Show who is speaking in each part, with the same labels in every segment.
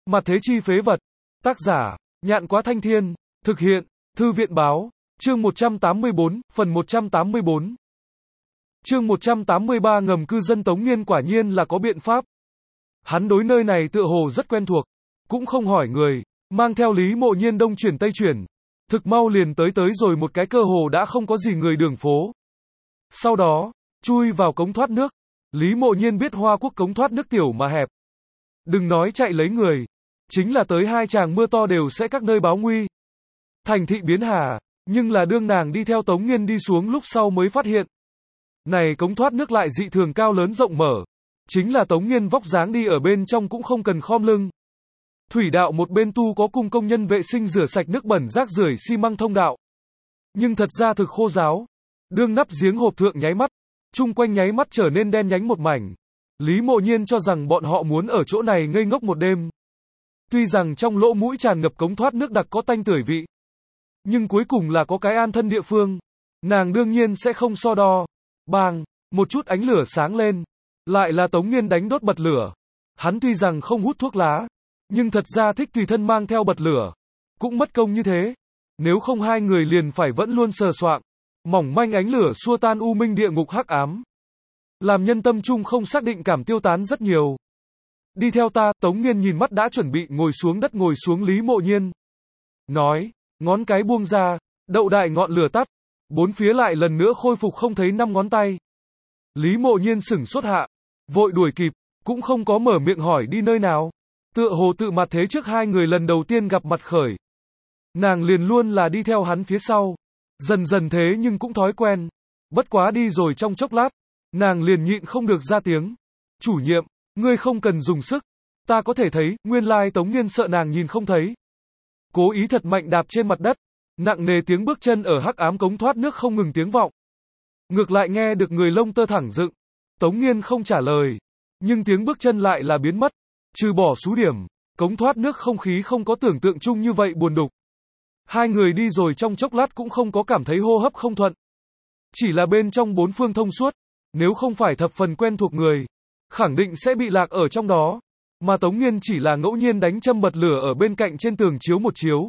Speaker 1: Mặt thế chi phế vật. Tác giả, Nhạn Quá Thanh Thiên. Thực hiện, Thư viện Báo. Chương 184, phần 184. Chương 183 ngầm cư dân Tống Nghiên quả nhiên là có biện pháp. Hắn đối nơi này tựa hồ rất quen thuộc, cũng không hỏi người, mang theo Lý Mộ Nhiên đông chuyển tây chuyển. Thực mau liền tới rồi một cái cơ hồ đã không có gì người đường phố. Sau đó, chui vào cống thoát nước. Lý Mộ Nhiên biết Hoa Quốc cống thoát nước tiểu mà hẹp. Đừng nói chạy lấy người, chính là tới hai tràng mưa to đều sẽ các nơi báo nguy. Thành thị biến hà, nhưng là đương nàng đi theo Tống Nghiên đi xuống lúc sau mới phát hiện. Này cống thoát nước lại dị thường cao lớn rộng mở. Chính là Tống Nghiên vóc dáng đi ở bên trong cũng không cần khom lưng. Thủy đạo một bên tu có cung công nhân vệ sinh rửa sạch nước bẩn rác rưởi xi măng thông đạo. Nhưng thật ra thực khô ráo. Đương nắp giếng hộp thượng nháy mắt, chung quanh nháy mắt trở nên đen nhánh một mảnh. Lý Mộ Nhiên cho rằng bọn họ muốn ở chỗ này ngây ngốc một đêm. Tuy rằng trong lỗ mũi tràn ngập cống thoát nước đặc có tanh tưởi vị, nhưng cuối cùng là có cái an thân địa phương. Nàng đương nhiên sẽ không so đo. Bang, một chút ánh lửa sáng lên. Lại là Tống Nghiên đánh đốt bật lửa. Hắn tuy rằng không hút thuốc lá, nhưng thật ra thích tùy thân mang theo bật lửa. Cũng mất công như thế. Nếu không hai người liền phải vẫn luôn sờ soạng. Mỏng manh ánh lửa xua tan u minh địa ngục hắc ám. Làm nhân tâm trung không xác định cảm tiêu tán rất nhiều. Đi theo ta, Tống Nghiên nhìn mắt đã chuẩn bị ngồi xuống đất ngồi xuống Lý Mộ Nhiên. Nói, ngón cái buông ra, đậu đại ngọn lửa tắt. Bốn phía lại lần nữa khôi phục không thấy 5 ngón tay. Lý Mộ Nhiên sửng sốt hạ, vội đuổi kịp, cũng không có mở miệng hỏi đi nơi nào. Tựa hồ tự mặt thế trước hai người lần đầu tiên gặp mặt khởi. Nàng liền luôn là đi theo hắn phía sau. Dần dần thế nhưng cũng thói quen. Bất quá đi rồi trong chốc lát, nàng liền nhịn không được ra tiếng. Chủ nhiệm, ngươi không cần dùng sức. Ta có thể thấy, nguyên lai Tống Nghiên sợ nàng nhìn không thấy. Cố ý thật mạnh đạp trên mặt đất. Nặng nề tiếng bước chân ở hắc ám cống thoát nước không ngừng tiếng vọng. Ngược lại nghe được người lông tơ thẳng dựng. Tống Nghiên không trả lời. Nhưng tiếng bước chân lại là biến mất. Trừ bỏ số điểm, cống thoát nước không khí không có tưởng tượng chung như vậy buồn đục. Hai người đi rồi trong chốc lát cũng không có cảm thấy hô hấp không thuận. Chỉ là bên trong bốn phương thông suốt. Nếu không phải thập phần quen thuộc người, khẳng định sẽ bị lạc ở trong đó. Mà Tống Nghiên chỉ là ngẫu nhiên đánh châm bật lửa ở bên cạnh trên tường chiếu một chiếu.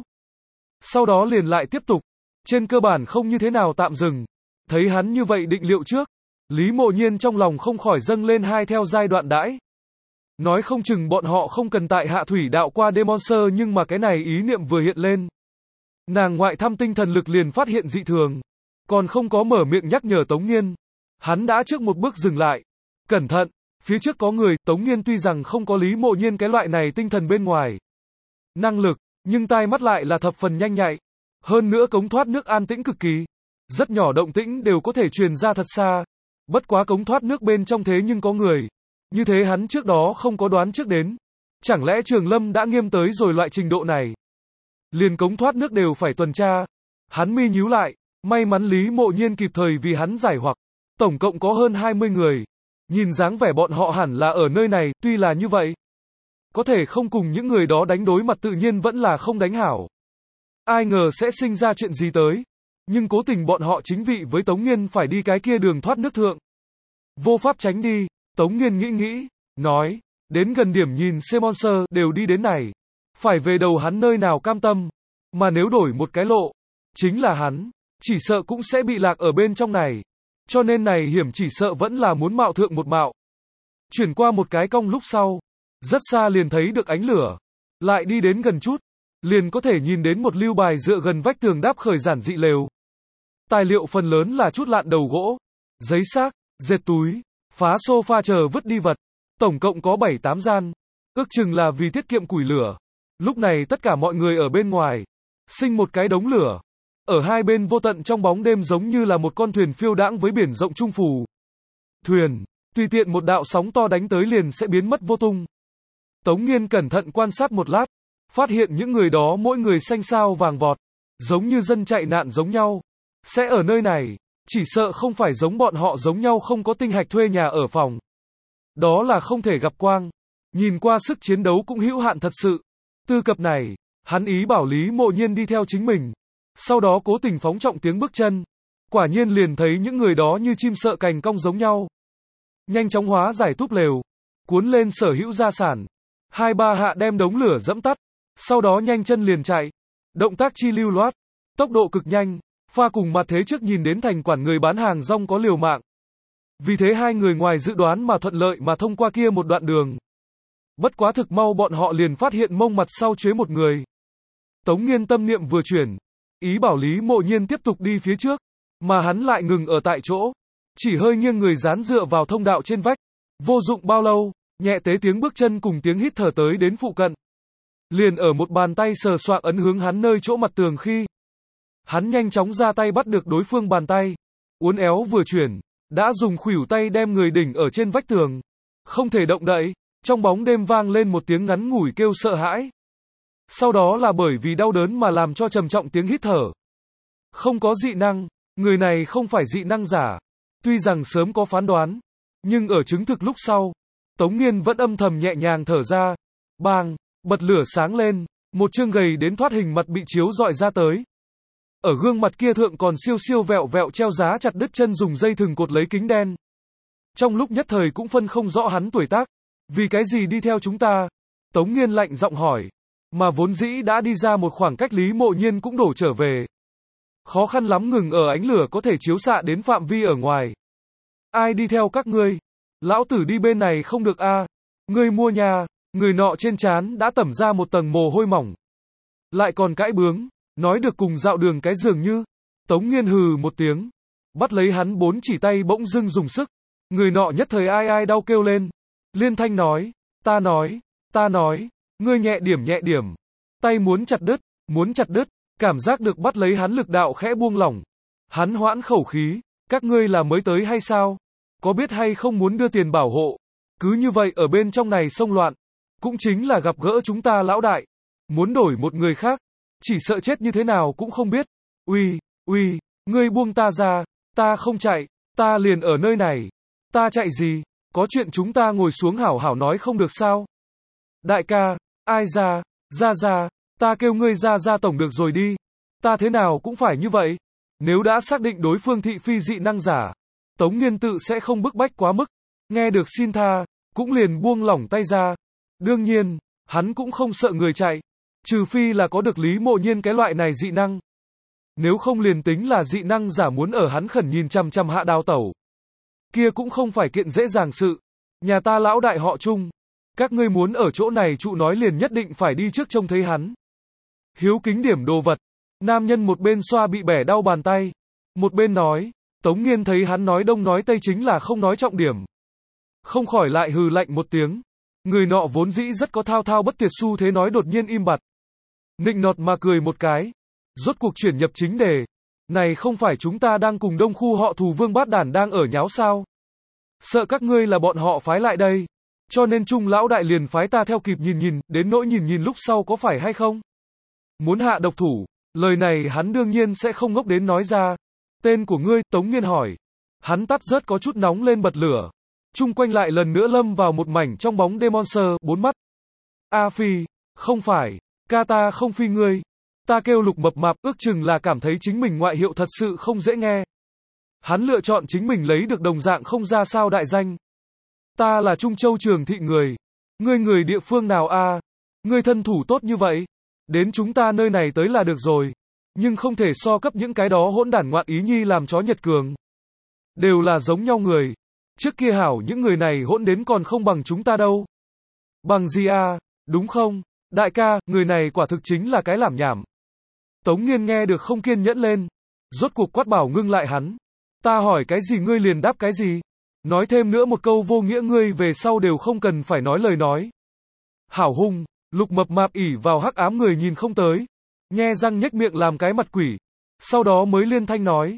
Speaker 1: Sau đó liền lại tiếp tục. Trên cơ bản không như thế nào tạm dừng. Thấy hắn như vậy định liệu trước. Lý Mộ Nhiên trong lòng không khỏi dâng lên hai theo giai đoạn đãi. Nói không chừng bọn họ không cần tại hạ thủy đạo qua đêm monster nhưng mà cái này ý niệm vừa hiện lên. Nàng ngoại thăm tinh thần lực liền phát hiện dị thường. Còn không có mở miệng nhắc nhở Tống Nghiên. Hắn đã trước một bước dừng lại. Cẩn thận, phía trước có người. Tống Nghiên tuy rằng không có Lý Mộ Nhiên cái loại này tinh thần bên ngoài năng lực, nhưng tai mắt lại là thập phần nhanh nhạy. Hơn nữa cống thoát nước an tĩnh cực kỳ. Rất nhỏ động tĩnh đều có thể truyền ra thật xa. Bất quá cống thoát nước bên trong thế nhưng có người. Như thế hắn trước đó không có đoán trước đến. Chẳng lẽ Trường Lâm đã nghiêm tới rồi loại trình độ này. Liền cống thoát nước đều phải tuần tra. Hắn mi nhíu lại. May mắn Lý Mộ Nhiên kịp thời vì hắn giải hoặc. Tổng cộng có hơn 20 người. Nhìn dáng vẻ bọn họ hẳn là ở nơi này, tuy là như vậy. Có thể không cùng những người đó đánh đối mặt tự nhiên vẫn là không đánh hảo. Ai ngờ sẽ sinh ra chuyện gì tới. Nhưng cố tình bọn họ chính vị với Tống Nghiên phải đi cái kia đường thoát nước thượng. Vô pháp tránh đi. Tống Nghiên nghĩ, nói, đến gần điểm nhìn C-Monster đều đi đến này. Phải về đầu hắn nơi nào cam tâm. Mà nếu đổi một cái lộ, chính là hắn, chỉ sợ cũng sẽ bị lạc ở bên trong này. Cho nên này hiểm chỉ sợ vẫn là muốn mạo thượng một mạo. Chuyển qua một cái cong lúc sau. Rất xa liền thấy được ánh lửa. Lại đi đến gần chút. Liền có thể nhìn đến một lưu bài dựa gần vách tường đáp khởi giản dị lều. Tài liệu phần lớn là chút lạn đầu gỗ, giấy xác, dệt túi, phá sofa chờ vứt đi vật. Tổng cộng có 7-8 gian. Ước chừng là vì tiết kiệm củi lửa. Lúc này tất cả mọi người ở bên ngoài. Sinh một cái đống lửa. Ở hai bên vô tận trong bóng đêm giống như là một con thuyền phiêu đãng với biển rộng trung phù. Thuyền, tùy tiện một đạo sóng to đánh tới liền sẽ biến mất vô tung. Tống Nghiên cẩn thận quan sát một lát. Phát hiện những người đó mỗi người xanh xao vàng vọt. Giống như dân chạy nạn giống nhau. Sẽ ở nơi này. Chỉ sợ không phải giống bọn họ giống nhau không có tinh hạch thuê nhà ở phòng. Đó là không thể gặp quang. Nhìn qua sức chiến đấu cũng hữu hạn thật sự. Tư cập này, hắn ý bảo Lý Mộ Nhiên đi theo chính mình. Sau đó cố tình phóng trọng tiếng bước chân. Quả nhiên liền thấy những người đó như chim sợ cành cong giống nhau. Nhanh chóng hóa giải túp lều. Cuốn lên sở hữu gia sản. Hai ba hạ đem đống lửa dẫm tắt, sau đó nhanh chân liền chạy. Động tác chi lưu loát, tốc độ cực nhanh, pha cùng mặt thế trước nhìn đến thành quản người bán hàng rong có liều mạng. Vì thế hai người ngoài dự đoán mà thuận lợi mà thông qua kia một đoạn đường. Bất quá thực mau bọn họ liền phát hiện mông mặt sau chế một người. Tống Nghiên tâm niệm vừa chuyển, ý bảo Lý Mộ Nhiên tiếp tục đi phía trước, mà hắn lại ngừng ở tại chỗ, chỉ hơi nghiêng người dán dựa vào thông đạo trên vách. Vô dụng bao lâu, nhẹ tế tiếng bước chân cùng tiếng hít thở tới đến phụ cận. Liền ở một bàn tay sờ soạng ấn hướng hắn nơi chỗ mặt tường khi, hắn nhanh chóng ra tay bắt được đối phương bàn tay, uốn éo vừa chuyển, đã dùng khuỷu tay đem người đỉnh ở trên vách tường, không thể động đậy. Trong bóng đêm vang lên một tiếng ngắn ngủi kêu sợ hãi. Sau đó là bởi vì đau đớn mà làm cho trầm trọng tiếng hít thở. Không có dị năng, người này không phải dị năng giả. Tuy rằng sớm có phán đoán, nhưng ở chứng thực lúc sau, Tống Nghiên vẫn âm thầm nhẹ nhàng thở ra. Bang, bật lửa sáng lên, một chương gầy đến thoát hình mặt bị chiếu rọi ra tới. Ở gương mặt kia thượng còn siêu siêu vẹo vẹo treo giá chặt đứt chân dùng dây thừng cột lấy kính đen. Trong lúc nhất thời cũng phân không rõ hắn tuổi tác. Vì cái gì đi theo chúng ta? Tống Nghiên lạnh giọng hỏi. Mà vốn dĩ đã đi ra một khoảng cách Lý Mộ Nhiên cũng đổ trở về. Khó khăn lắm ngừng ở ánh lửa có thể chiếu xạ đến phạm vi ở ngoài. Ai đi theo các ngươi? Lão tử đi bên này không được a. Ngươi mua nhà. Người nọ trên trán đã tẩm ra một tầng mồ hôi mỏng. Lại còn cãi bướng, nói được cùng dạo đường cái dường như. Tống Nghiên hừ một tiếng, bắt lấy hắn bốn chỉ tay bỗng dưng dùng sức. Người nọ nhất thời ai ai đau kêu lên. Liên thanh nói, ta nói, ngươi nhẹ điểm, tay muốn chặt đứt, cảm giác được bắt lấy hắn lực đạo khẽ buông lỏng. Hắn hoãn khẩu khí, các ngươi là mới tới hay sao? Có biết hay không muốn đưa tiền bảo hộ? Cứ như vậy ở bên trong này xông loạn, cũng chính là gặp gỡ chúng ta lão đại. Muốn đổi một người khác, chỉ sợ chết như thế nào cũng không biết. Uy, ngươi buông ta ra, ta không chạy, ta liền ở nơi này. Ta chạy gì? Có chuyện chúng ta ngồi xuống hảo hảo nói không được sao? Đại ca, ai ra, ta kêu ngươi ra tổng được rồi đi. Ta thế nào cũng phải như vậy. Nếu đã xác định đối phương thị phi dị năng giả, Tống Nghiên tự sẽ không bức bách quá mức. Nghe được xin tha, cũng liền buông lỏng tay ra. Đương nhiên, hắn cũng không sợ người chạy. Trừ phi là có được Lý Mộ Nhiên cái loại này dị năng. Nếu không liền tính là dị năng giả muốn ở hắn khẩn nhìn chằm chằm hạ đào tẩu. Kia cũng không phải kiện dễ dàng sự. Nhà ta lão đại họ Trung. Các ngươi muốn ở chỗ này trụ nói liền nhất định phải đi trước trông thấy hắn. Hiếu kính điểm đồ vật. Nam nhân một bên xoa bị bẻ đau bàn tay. Một bên nói. Tống Nghiên thấy hắn nói đông nói tây chính là không nói trọng điểm. Không khỏi lại hừ lạnh một tiếng. Người nọ vốn dĩ rất có thao thao bất tuyệt xu thế nói đột nhiên im bặt. Nịnh nọt mà cười một cái. Rốt cuộc chuyển nhập chính đề. Này không phải chúng ta đang cùng đông khu họ Thù Vương Bát Đản đang ở nháo sao? Sợ các ngươi là bọn họ phái lại đây. Cho nên Trung lão đại liền phái ta theo kịp nhìn, đến nỗi nhìn lúc sau có phải hay không? Muốn hạ độc thủ, lời này hắn đương nhiên sẽ không ngốc đến nói ra. Tên của ngươi, Tống Nghiên hỏi. Hắn tắt rớt có chút nóng lên bật lửa. Chung quanh lại lần nữa lâm vào một mảnh trong bóng đêm monster, bốn mắt. A Phi, không phải, ca ta không phi ngươi. Ta kêu Lục Mập Mạp, ước chừng là cảm thấy chính mình ngoại hiệu thật sự không dễ nghe. Hắn lựa chọn chính mình lấy được đồng dạng không ra sao đại danh. Ta là Trung Châu Trường Thị người. Ngươi người địa phương nào a? Ngươi thân thủ tốt như vậy. Đến chúng ta nơi này tới là được rồi. Nhưng không thể so cấp những cái đó hỗn đản ngoạn ý nhi làm chó Nhật Cường. Đều là giống nhau người. Trước kia hảo những người này hỗn đến còn không bằng chúng ta đâu. Bằng gì a? Đúng không? Đại ca, người này quả thực chính là cái làm nhảm. Tống Nghiên nghe được không kiên nhẫn lên. Rốt cuộc quát bảo ngưng lại hắn. Ta hỏi cái gì ngươi liền đáp cái gì. Nói thêm nữa một câu vô nghĩa ngươi về sau đều không cần phải nói lời nói. Hảo hung, Lục Mập Mạp ỉ vào hắc ám người nhìn không tới. Nhe răng nhếch miệng làm cái mặt quỷ. Sau đó mới liên thanh nói.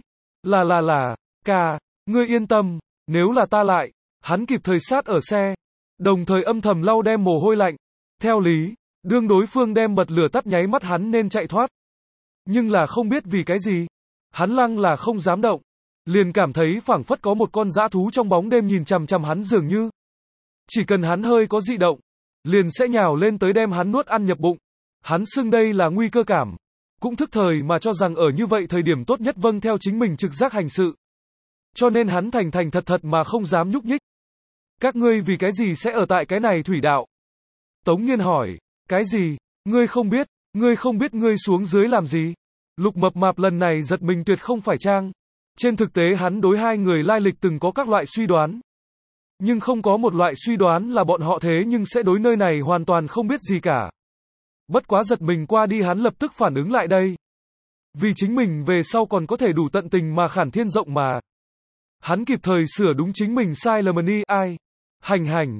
Speaker 1: Ca, ngươi yên tâm, nếu là ta lại. Hắn kịp thời sát ở xe. Đồng thời âm thầm lau đem mồ hôi lạnh. Theo lý, đương đối phương đem bật lửa tắt nháy mắt hắn nên chạy thoát. Nhưng là không biết vì cái gì. Hắn lăng là không dám động. Liền cảm thấy phảng phất có một con dã thú trong bóng đêm nhìn chằm chằm hắn dường như. Chỉ cần hắn hơi có dị động, liền sẽ nhào lên tới đem hắn nuốt ăn nhập bụng. Hắn xưng đây là nguy cơ cảm. Cũng thức thời mà cho rằng ở như vậy thời điểm tốt nhất vâng theo chính mình trực giác hành sự. Cho nên hắn thành thật mà không dám nhúc nhích. Các ngươi vì cái gì sẽ ở tại cái này thủy đạo? Tống Nghiên hỏi, cái gì? Ngươi không biết ngươi xuống dưới làm gì? Lục Mập Mạp lần này giật mình tuyệt không phải trang. Trên thực tế hắn đối hai người lai lịch từng có các loại suy đoán. Nhưng không có một loại suy đoán là bọn họ thế nhưng sẽ đối nơi này hoàn toàn không biết gì cả. Bất quá giật mình qua đi hắn lập tức phản ứng lại đây. Vì chính mình về sau còn có thể đủ tận tình mà khản thiên rộng mà. Hắn kịp thời sửa đúng chính mình sai lầm đi, ai? Hành,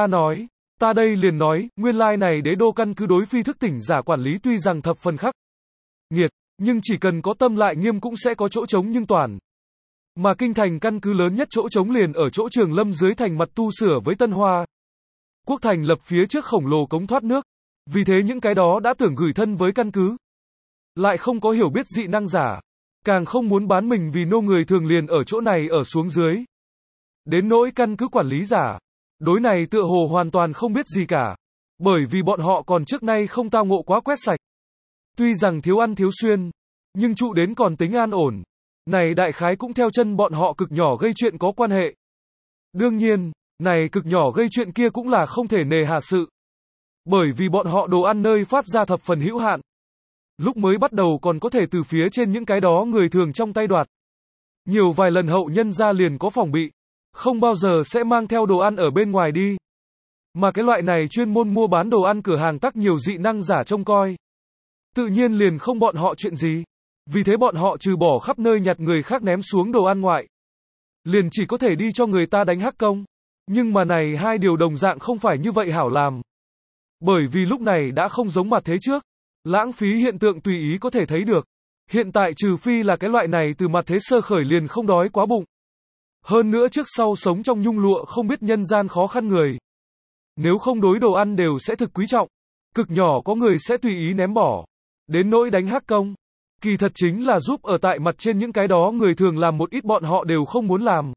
Speaker 1: ta đây liền nói, nguyên lai này đế đô căn cứ đối phi thức tỉnh giả quản lý tuy rằng thập phần khắc nghiệt, nhưng chỉ cần có tâm lại nghiêm cũng sẽ có chỗ trống nhưng toàn. Mà kinh thành căn cứ lớn nhất chỗ trống liền ở chỗ Trường Lâm dưới thành mặt tu sửa với Tân Hoa Quốc thành lập phía trước khổng lồ cống thoát nước. Vì thế những cái đó đã tưởng gửi thân với căn cứ, lại không có hiểu biết dị năng giả, càng không muốn bán mình vì nô người thường liền ở chỗ này ở xuống dưới. Đến nỗi căn cứ quản lý giả, đối này tựa hồ hoàn toàn không biết gì cả, bởi vì bọn họ còn trước nay không tao ngộ quá quét sạch. Tuy rằng thiếu ăn thiếu xuyên, nhưng trụ đến còn tính an ổn. Này đại khái cũng theo chân bọn họ cực nhỏ gây chuyện có quan hệ. Đương nhiên, này cực nhỏ gây chuyện kia cũng là không thể nề hà sự. Bởi vì bọn họ đồ ăn nơi phát ra thập phần hữu hạn. Lúc mới bắt đầu còn có thể từ phía trên những cái đó người thường trong tay đoạt. Nhiều vài lần hậu nhân ra liền có phòng bị, không bao giờ sẽ mang theo đồ ăn ở bên ngoài đi. Mà cái loại này chuyên môn mua bán đồ ăn cửa hàng tắc nhiều dị năng giả trông coi. Tự nhiên liền không bọn họ chuyện gì. Vì thế bọn họ trừ bỏ khắp nơi nhặt người khác ném xuống đồ ăn ngoại, liền chỉ có thể đi cho người ta đánh hắc công. Nhưng mà này hai điều đồng dạng không phải như vậy hảo làm. Bởi vì lúc này đã không giống mặt thế trước. Lãng phí hiện tượng tùy ý có thể thấy được. Hiện tại trừ phi là cái loại này từ mặt thế sơ khởi liền không đói quá bụng. Hơn nữa trước sau sống trong nhung lụa không biết nhân gian khó khăn người. Nếu không đối đồ ăn đều sẽ thực quý trọng. Cực nhỏ có người sẽ tùy ý ném bỏ. Đến nỗi đánh hắc công, kỳ thật chính là giúp ở tại mặt trên những cái đó người thường làm một ít bọn họ đều không muốn làm.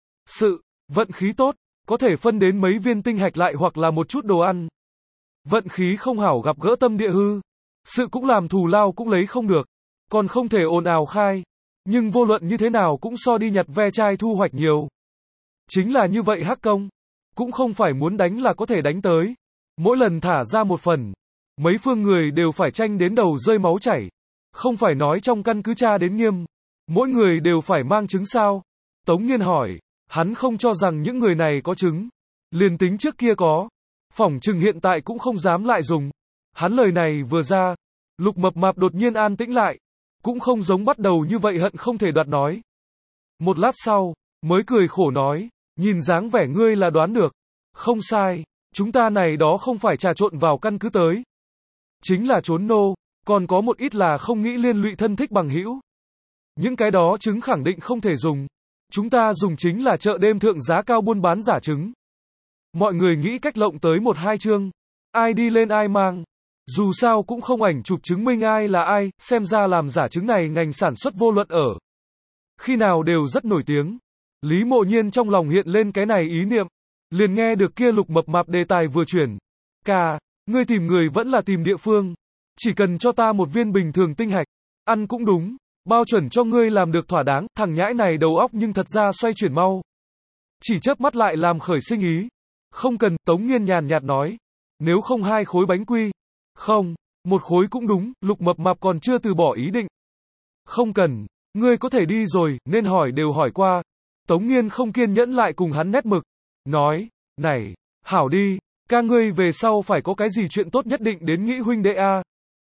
Speaker 1: Sự, vận khí tốt, có thể phân đến mấy viên tinh hạch lại hoặc là một chút đồ ăn. Vận khí không hảo gặp gỡ tâm địa hư. Sự cũng làm thù lao cũng lấy không được. Còn không thể ồn ào khai. Nhưng vô luận như thế nào cũng so đi nhặt ve chai thu hoạch nhiều. Chính là như vậy hắc công. Cũng không phải muốn đánh là có thể đánh tới. Mỗi lần thả ra một phần, mấy phương người đều phải tranh đến đầu rơi máu chảy. Không phải nói trong căn cứ tra đến nghiêm, mỗi người đều phải mang chứng sao? Tống Nghiên hỏi, hắn không cho rằng những người này có chứng. Liền tính trước kia có, phỏng chừng hiện tại cũng không dám lại dùng. Hắn lời này vừa ra, Lục Mập Mạp đột nhiên an tĩnh lại, cũng không giống bắt đầu như vậy hận không thể đoạt nói. Một lát sau, mới cười khổ nói, nhìn dáng vẻ ngươi là đoán được. Không sai, chúng ta này đó không phải trà trộn vào căn cứ tới. Chính là trốn nô, còn có một ít là không nghĩ liên lụy thân thích bằng hữu. Những cái đó trứng khẳng định không thể dùng. Chúng ta dùng chính là chợ đêm thượng giá cao buôn bán giả trứng. Mọi người nghĩ cách lộng tới 1-2 chương. Ai đi lên ai mang. Dù sao cũng không ảnh chụp chứng minh ai là ai, xem ra làm giả trứng này ngành sản xuất vô luận ở. Khi nào đều rất nổi tiếng. Lý Mộ Nhiên trong lòng hiện lên cái này ý niệm. Liền nghe được kia Lục Mập Mạp đề tài vừa chuyển. Ca, ngươi tìm người vẫn là tìm địa phương. Chỉ cần cho ta một viên bình thường tinh hạch. Ăn cũng đúng. Bao chuẩn cho ngươi làm được thỏa đáng. Thằng nhãi này đầu óc nhưng thật ra xoay chuyển mau. Chỉ chớp mắt lại làm khởi sinh ý. Không cần, Tống Nghiên nhàn nhạt nói. Nếu không 2 khối bánh quy. Không, 1 khối cũng đúng, Lục Mập Mạp còn chưa từ bỏ ý định. Không cần, ngươi có thể đi rồi, nên hỏi đều hỏi qua. Tống Nghiên không kiên nhẫn lại cùng hắn nét mực. Nói, này, hảo đi, ca ngươi về sau phải có cái gì chuyện tốt nhất định đến nghĩ huynh đệ a.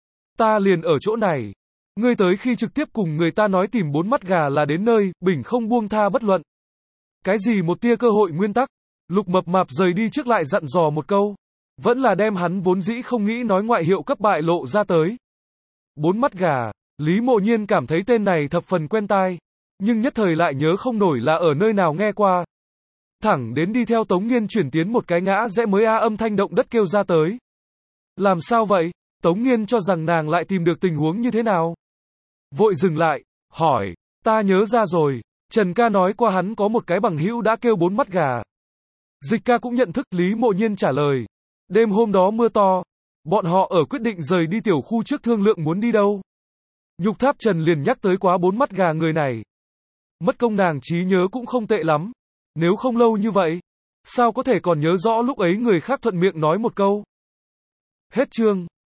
Speaker 1: Ta liền ở chỗ này. Ngươi tới khi trực tiếp cùng người ta nói tìm 4 mắt gà là đến nơi, bình không buông tha bất luận. Cái gì một tia cơ hội nguyên tắc. Lục Mập Mạp rời đi trước lại dặn dò một câu. Vẫn là đem hắn vốn dĩ không nghĩ nói ngoại hiệu cấp bại lộ ra tới. 4 mắt gà, Lý Mộ Nhiên cảm thấy tên này thập phần quen tai, nhưng nhất thời lại nhớ không nổi là ở nơi nào nghe qua. Thẳng đến đi theo Tống Nghiên chuyển tiến một cái ngã rẽ mới âm thanh động đất kêu ra tới. Làm sao vậy? Tống Nghiên cho rằng nàng lại tìm được tình huống như thế nào? Vội dừng lại, hỏi, ta nhớ ra rồi, Trần ca nói qua hắn có một cái bằng hữu đã kêu 4 mắt gà. Dịch ca cũng nhận thức, Lý Mộ Nhiên trả lời. Đêm hôm đó mưa to, bọn họ ở quyết định rời đi tiểu khu trước thương lượng muốn đi đâu. Nhục Tháp Trần liền nhắc tới quá 4 mắt gà người này. Mất công nàng trí nhớ cũng không tệ lắm. Nếu không lâu như vậy, sao có thể còn nhớ rõ lúc ấy người khác thuận miệng nói một câu. Hết chương.